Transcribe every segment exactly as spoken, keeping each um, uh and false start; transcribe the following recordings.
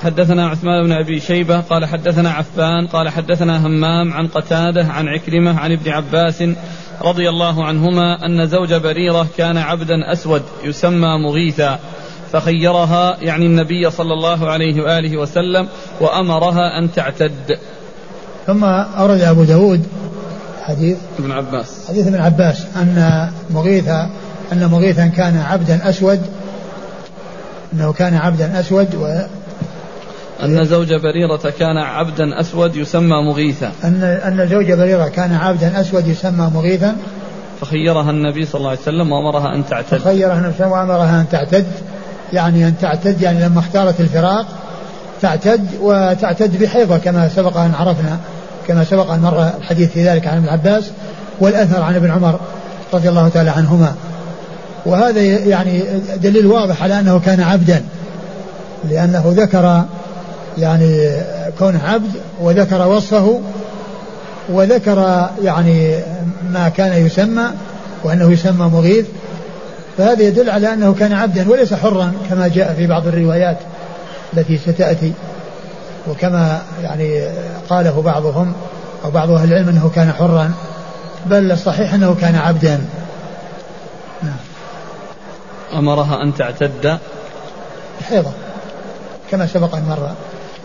حدثنا عثمان بن أبي شيبة قال حدثنا عفان قال حدثنا همام عن قتادة عن عكرمة عن ابن عباس رضي الله عنهما أن زوج بريرة كان عبدا أسود يسمى مغيثا فخيرها يعني النبي صلى الله عليه وآله وسلم وأمرها أن تعتد. ثم أورد أبو داود حديث ابن عباس حديث ابن عباس أن مغيثا أن مغيثا كان عبدا أسود أنه كان عبدا أسود و أن زوج بريرة كان عبدا أسود يسمى مغيثا أن أن زوج بريرة كان عبدا أسود يسمى مغيثا فخيرها النبي صلى الله عليه وسلم وأمرها أن تعتد. فخيرها النبي صلى الله عليه وسلم وأمرها أن تعتد يعني أن تعتد يعني لما اختارت الفراق تعتد وتعتد بحيضة كما سبق أن عرفنا كما سبق أن مر الحديث في ذلك عن ابن عباس والأثر عن ابن عمر رضي الله تعالى عنهما. وهذا يعني دليل واضح على أنه كان عبدا لأنه ذكر يعني كون عبد وذكر وصفه وذكر يعني ما كان يسمى وأنه يسمى مغيث فهذا يدل على أنه كان عبدا وليس حرا كما جاء في بعض الروايات التي ستأتي وكما يعني قاله بعضهم أو بعض أهل العلم أنه كان حرا بل الصحيح أنه كان عبدا. نعم. أمرها أن تعتد حيضة كما سبق أن مر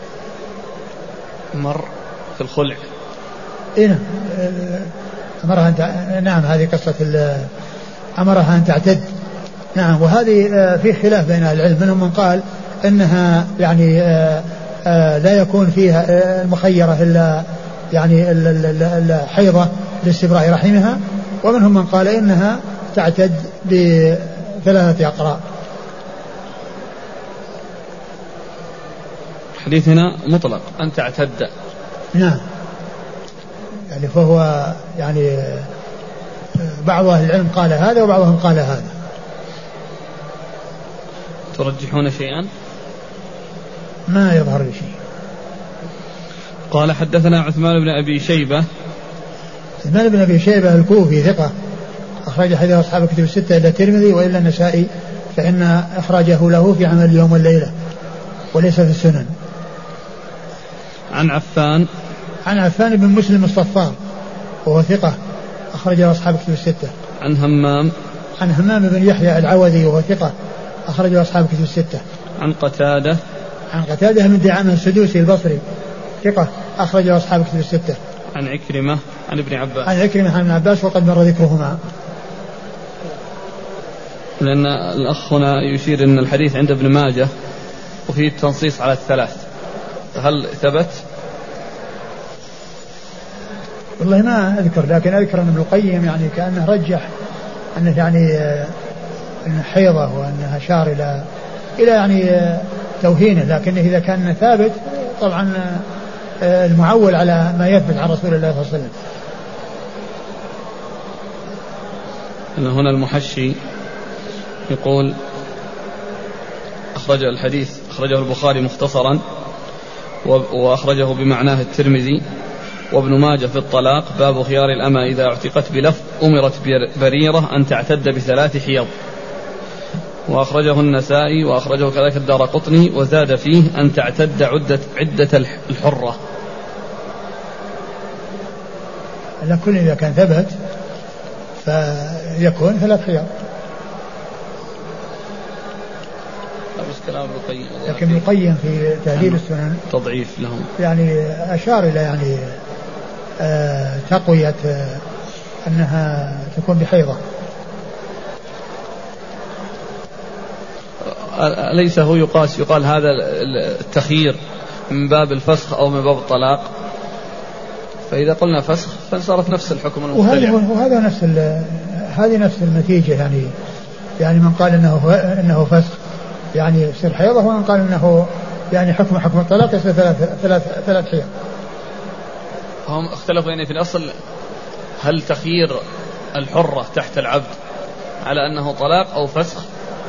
مر في الخلع. إيه أمرها أن نعم هذه قصة أمرها أن تعتد. نعم. وهذه في خلاف بين العلم منهم من قال إنها يعني لا يكون فيها المخيرة إلا يعني الحيضة لاستبراء رحمها ومنهم من قال إنها تعتد بثلاثة أقراء. حديثنا مطلق أن تعتد. نعم. يعني فهو يعني بعض أهل العلم قال هذا وبعضهم قال هذا. ترجحون شيئا؟ ما يظهر لي شيء. قال حدثنا عثمان بن أبي شيبة. عثمان بن أبي شيبة الكوفي ثقة أخرج حديث أصحاب الكتب الستة إلا الترمذي وإلا النسائي فإن إخراجه له في عمل اليوم والليلة وليس في السنن. عن عفان عن عفان بن مسلم الصفار وهو ثقة أخرجه أصحاب الكتب الستة. عن همام عن همام بن يحيى العوذي وهو ثقة أخرجه أصحاب الكتب الستة. عن قتادة عن قتادة من دعامة السدوسي البصري ثقة أخرجه أصحاب الكتب الستة. عن عكرمة عن ابن عباس عن عكرمة عن ابن عباس وقد مر ذكرهما. لأن الأخ هنا يشير أن الحديث عند ابن ماجه وفيه التنصيص على الثلاث هل ثبت؟ والله ما أذكر لكن أذكر أن ابن القيم يعني كأنه رجح أنه يعني أنه حيضة وأنها أشار إلى إلى يعني توهينه لكنه إذا كان ثابت طبعا المعول على ما يثبت عن رسول الله صلى الله عليه وسلم. أن هنا المحشي يقول أخرج الحديث أخرجه البخاري مختصرا وأخرجه بمعناه الترمذي وابن ماجه في الطلاق باب خيار الأمة إذا اعتقت بلفظ أمرت بريرة أن تعتد بثلاث حيض وأخرجه النسائي وأخرجه كذلك الدارقطني وزاد فيه أن تعتد عدة, عدة الحرة. على كل إذا كان ثبت فيكون ثلاث حيض. لكن ابن القيم في تهذيب السنن تضعيف لهم يعني أشار إلى يعني آه تقوية آه أنها تكون بحيضة. أليس هو يقاس يقال هذا التخيير من باب الفسخ أو من باب الطلاق؟ فإذا قلنا فسخ فصارت نفس الحكم المختلف. وهذا وهذا نفس هذه نفس النتيجة يعني يعني من قال إنه إنه فسخ يعني يصير حيضة ومن قال إنه يعني حكم حكم الطلاق يصير ثلاث ثلاث ثلاث حيض. هم اختلفوا يعني في الأصل هل تخيير الحرة تحت العبد على أنه طلاق أو فسخ؟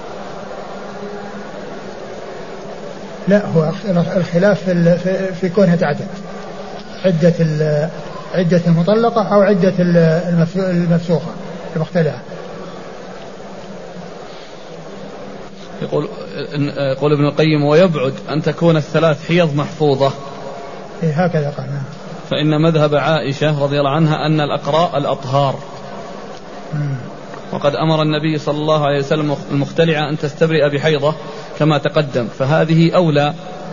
لا هو الخلاف في في كونها تعتد عدة عدة المطلقة أو عدة المفسوخة المختلفة. يقول يقول ابن القيم ويبعد أن تكون الثلاث حيض محفوظة. إيه هكذا قال. فإن مذهب عائشة رضي الله عنها أن الأقراء الأطهار. مم. وقد أمر النبي صلى الله عليه وسلم المختلعة أن تستبرئ بحيضة كما تقدم، فهذه أولى.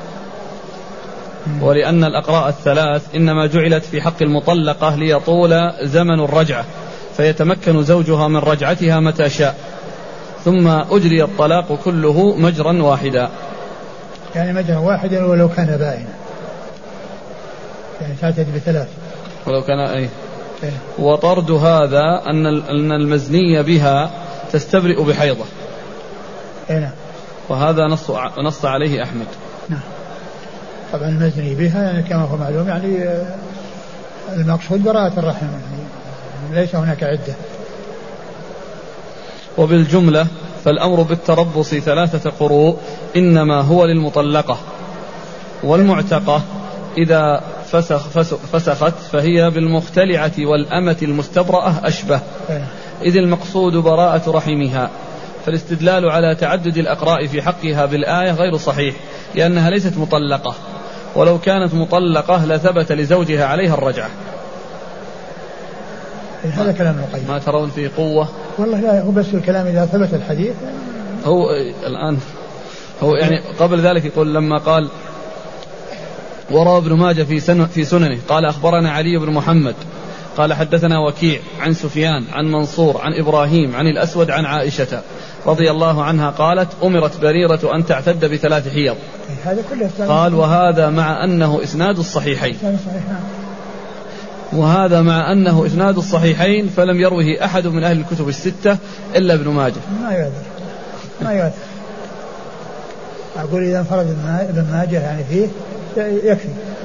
ولأن الأقراء الثلاث إنما جعلت في حق المطلقة ليطول زمن الرجعة فيتمكن زوجها من رجعتها متى شاء، ثم أجري الطلاق كله مجرا واحدا. يعني مجرا واحدا ولو كان بائنا، يعني تعتد بثلاث ولو كان أي. وطرد هذا أن المزني بها تستبرئ بحيضة. نعم. وهذا نص نص عليه أحمد. نعم. طبعا المزني بها يعني كما هو معلوم يعني المقصود براءة الرحم، يعني ليس هناك عدة. وبالجملة فالأمر بالتربص ثلاثة قروء إنما هو للمطلقة، والمعتقة إذا فسخ فسخت فهي بالمختلعة والأمة المستبرأة أشبه، إذ المقصود براءة رحمها. فالاستدلال على تعدد الأقراء في حقها بالآية غير صحيح، لأنها ليست مطلقة، ولو كانت مطلقة لثبت لزوجها عليها الرجعة. هذا كلام القيم. ما ترون فيه قوة؟ والله لا، هو بس الكلام إذا ثبت الحديث. هو الآن هو يعني قبل ذلك يقول لما قال وروى ابن ماجه في, سن في سننه قال أخبرنا علي بن محمد قال حدثنا وكيع عن سفيان عن منصور عن إبراهيم عن الأسود عن عائشة رضي الله عنها قالت أمرت بريرة أن تعتد بثلاث حيض. قال وهذا مع أنه إسناد الصحيحين وهذا مع أنه إسناد الصحيحين فلم يروه أحد من أهل الكتب الستة إلا ابن ماجه. ما يؤثر ما يؤثر أقول إذا انفرد ابن ماجه يعني فيه يكفي.